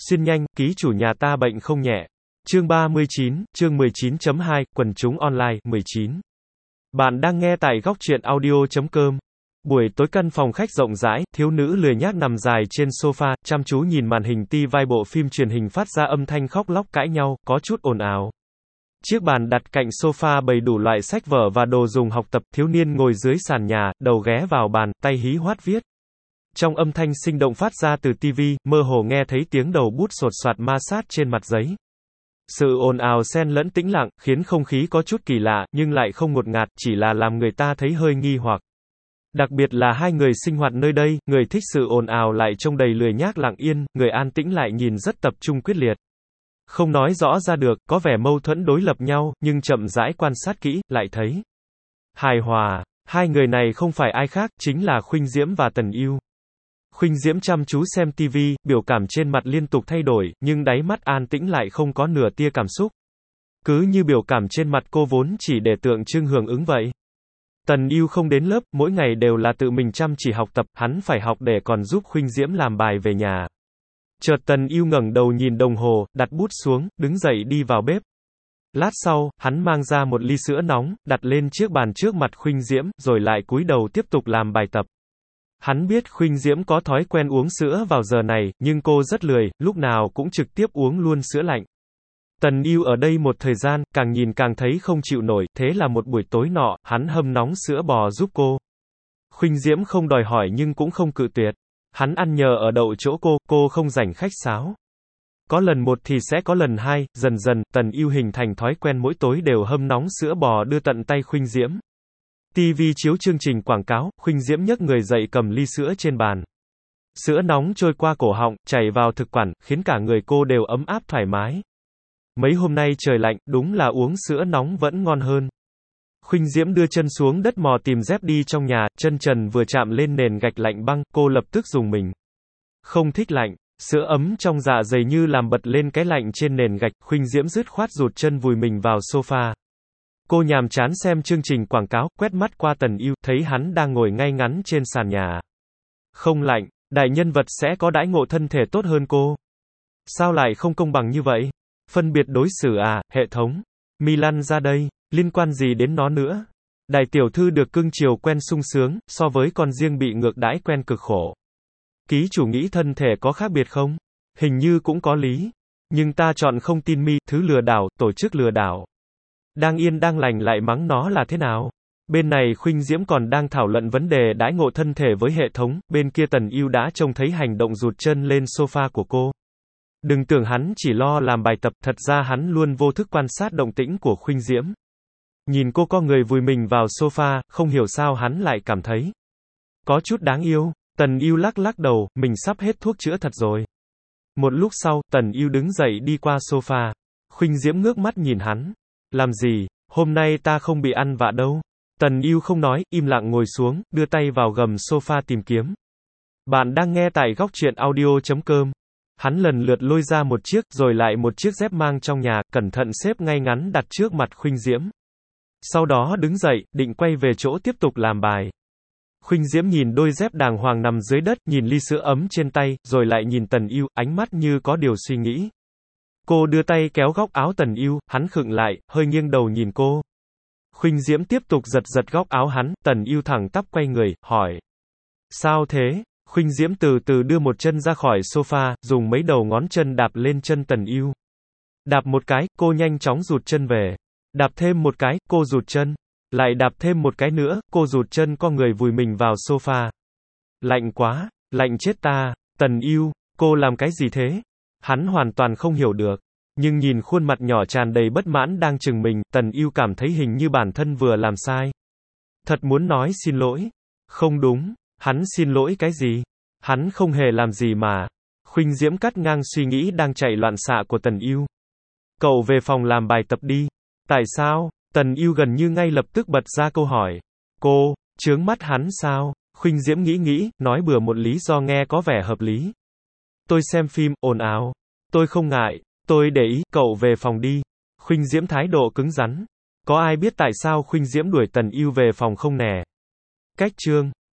Xuyên nhanh, ký chủ nhà ta bệnh không nhẹ. Chương 39, chương 19.2, quần chúng online, 19. Bạn đang nghe tại góc truyện audio.com. Buổi tối căn phòng khách rộng rãi, thiếu nữ lười nhác nằm dài trên sofa, chăm chú nhìn màn hình ti-vai bộ phim truyền hình phát ra âm thanh khóc lóc cãi nhau, có chút ồn ào. Chiếc bàn đặt cạnh sofa bày đủ loại sách vở và đồ dùng học tập, thiếu niên ngồi dưới sàn nhà, đầu ghé vào bàn, tay hí hoát viết. Trong âm thanh sinh động phát ra từ tivi, mơ hồ nghe thấy tiếng đầu bút sột soạt ma sát trên mặt giấy. Sự ồn ào xen lẫn tĩnh lặng, khiến không khí có chút kỳ lạ, nhưng lại không ngột ngạt, chỉ là làm người ta thấy hơi nghi hoặc. Đặc biệt là hai người sinh hoạt nơi đây, người thích sự ồn ào lại trông đầy lười nhác lặng yên, người an tĩnh lại nhìn rất tập trung quyết liệt. Không nói rõ ra được, có vẻ mâu thuẫn đối lập nhau, nhưng chậm rãi quan sát kỹ, lại thấy hài hòa. Hai người này không phải ai khác, chính là Khuynh Diễm và Tần Yêu. Khuynh Diễm chăm chú xem tivi, biểu cảm trên mặt liên tục thay đổi, nhưng đáy mắt an tĩnh lại không có nửa tia cảm xúc. Cứ như biểu cảm trên mặt cô vốn chỉ để tượng trưng hưởng ứng vậy. Tần Yêu không đến lớp, mỗi ngày đều là tự mình chăm chỉ học tập, hắn phải học để còn giúp Khuynh Diễm làm bài về nhà. Chợt Tần Yêu ngẩng đầu nhìn đồng hồ, đặt bút xuống, đứng dậy đi vào bếp. Lát sau, hắn mang ra một ly sữa nóng, đặt lên chiếc bàn trước mặt Khuynh Diễm, rồi lại cúi đầu tiếp tục làm bài tập. Hắn biết Khuynh Diễm có thói quen uống sữa vào giờ này, nhưng cô rất lười, lúc nào cũng trực tiếp uống luôn sữa lạnh. Tần Yêu ở đây một thời gian, càng nhìn càng thấy không chịu nổi, thế là một buổi tối nọ, hắn hâm nóng sữa bò giúp cô. Khuynh Diễm không đòi hỏi nhưng cũng không cự tuyệt. Hắn ăn nhờ ở đậu chỗ cô không rảnh khách sáo. Có lần một thì sẽ có lần hai, dần dần, Tần Yêu hình thành thói quen mỗi tối đều hâm nóng sữa bò đưa tận tay Khuynh Diễm. TV chiếu chương trình quảng cáo, Khuynh Diễm nhấc người dậy cầm ly sữa trên bàn. Sữa nóng trôi qua cổ họng, chảy vào thực quản, khiến cả người cô đều ấm áp thoải mái. Mấy hôm nay trời lạnh, đúng là uống sữa nóng vẫn ngon hơn. Khuynh Diễm đưa chân xuống đất mò tìm dép đi trong nhà, chân trần vừa chạm lên nền gạch lạnh băng, cô lập tức rùng mình. Không thích lạnh, sữa ấm trong dạ dày như làm bật lên cái lạnh trên nền gạch, Khuynh Diễm dứt khoát rụt chân vùi mình vào sofa. Cô nhàm chán xem chương trình quảng cáo, quét mắt qua Tần Yêu, thấy hắn đang ngồi ngay ngắn trên sàn nhà. Không lạnh, đại nhân vật sẽ có đãi ngộ thân thể tốt hơn cô. Sao lại không công bằng như vậy? Phân biệt đối xử à, hệ thống. Milan ra đây, liên quan gì đến nó nữa? Đại tiểu thư được cưng chiều quen sung sướng, so với con riêng bị ngược đãi quen cực khổ. Ký chủ nghĩ thân thể có khác biệt không? Hình như cũng có lý. Nhưng ta chọn không tin thứ lừa đảo, tổ chức lừa đảo. Đang yên đang lành lại mắng nó là thế nào? Bên này Khuynh Diễm còn đang thảo luận vấn đề đãi ngộ thân thể với hệ thống, bên kia Tần Yêu đã trông thấy hành động rụt chân lên sofa của cô. Đừng tưởng hắn chỉ lo làm bài tập, thật ra hắn luôn vô thức quan sát động tĩnh của Khuynh Diễm. Nhìn cô có người vùi mình vào sofa, không hiểu sao hắn lại cảm thấy có chút đáng yêu. Tần Yêu lắc lắc đầu, mình sắp hết thuốc chữa thật rồi. Một lúc sau, Tần Yêu đứng dậy đi qua sofa. Khuynh Diễm ngước mắt nhìn hắn. Làm gì, hôm nay ta không bị ăn vạ đâu. Tần Yêu không nói, im lặng ngồi xuống, đưa tay vào gầm sofa tìm kiếm. Bạn đang nghe tại góc truyện audio.com. Hắn lần lượt lôi ra một chiếc, rồi lại một chiếc dép mang trong nhà, cẩn thận xếp ngay ngắn đặt trước mặt Khuynh Diễm. Sau đó đứng dậy, định quay về chỗ tiếp tục làm bài. Khuynh Diễm nhìn đôi dép đàng hoàng nằm dưới đất, nhìn ly sữa ấm trên tay, rồi lại nhìn Tần Yêu, ánh mắt như có điều suy nghĩ. Cô đưa tay kéo góc áo Tần Yêu, hắn khựng lại, hơi nghiêng đầu nhìn cô. Khuynh Diễm tiếp tục giật giật góc áo hắn, Tần Yêu thẳng tắp quay người, hỏi. Sao thế? Khuynh Diễm từ từ đưa một chân ra khỏi sofa, dùng mấy đầu ngón chân đạp lên chân Tần Yêu. Đạp một cái, cô nhanh chóng rụt chân về. Đạp thêm một cái, cô rụt chân. Lại đạp thêm một cái nữa, cô rụt chân co người vùi mình vào sofa. Lạnh quá, lạnh chết ta. Tần Yêu, cô làm cái gì thế? Hắn hoàn toàn không hiểu được. Nhưng nhìn khuôn mặt nhỏ tràn đầy bất mãn đang chừng mình, Tần Yêu cảm thấy hình như bản thân vừa làm sai. Thật muốn nói xin lỗi. Không đúng, hắn xin lỗi cái gì? Hắn không hề làm gì mà. Khuynh Diễm cắt ngang suy nghĩ đang chạy loạn xạ của Tần Yêu. Cậu về phòng làm bài tập đi. Tại sao? Tần Yêu gần như ngay lập tức bật ra câu hỏi. Cô, chướng mắt hắn sao? Khuynh Diễm nghĩ, nói bừa một lý do nghe có vẻ hợp lý. Tôi xem phim, ồn ào. Tôi không ngại. Tôi để ý, cậu về phòng đi. Khuynh Diễm thái độ cứng rắn. Có ai biết tại sao Khuynh Diễm đuổi Tần Yêu về phòng không nè? Cách chương.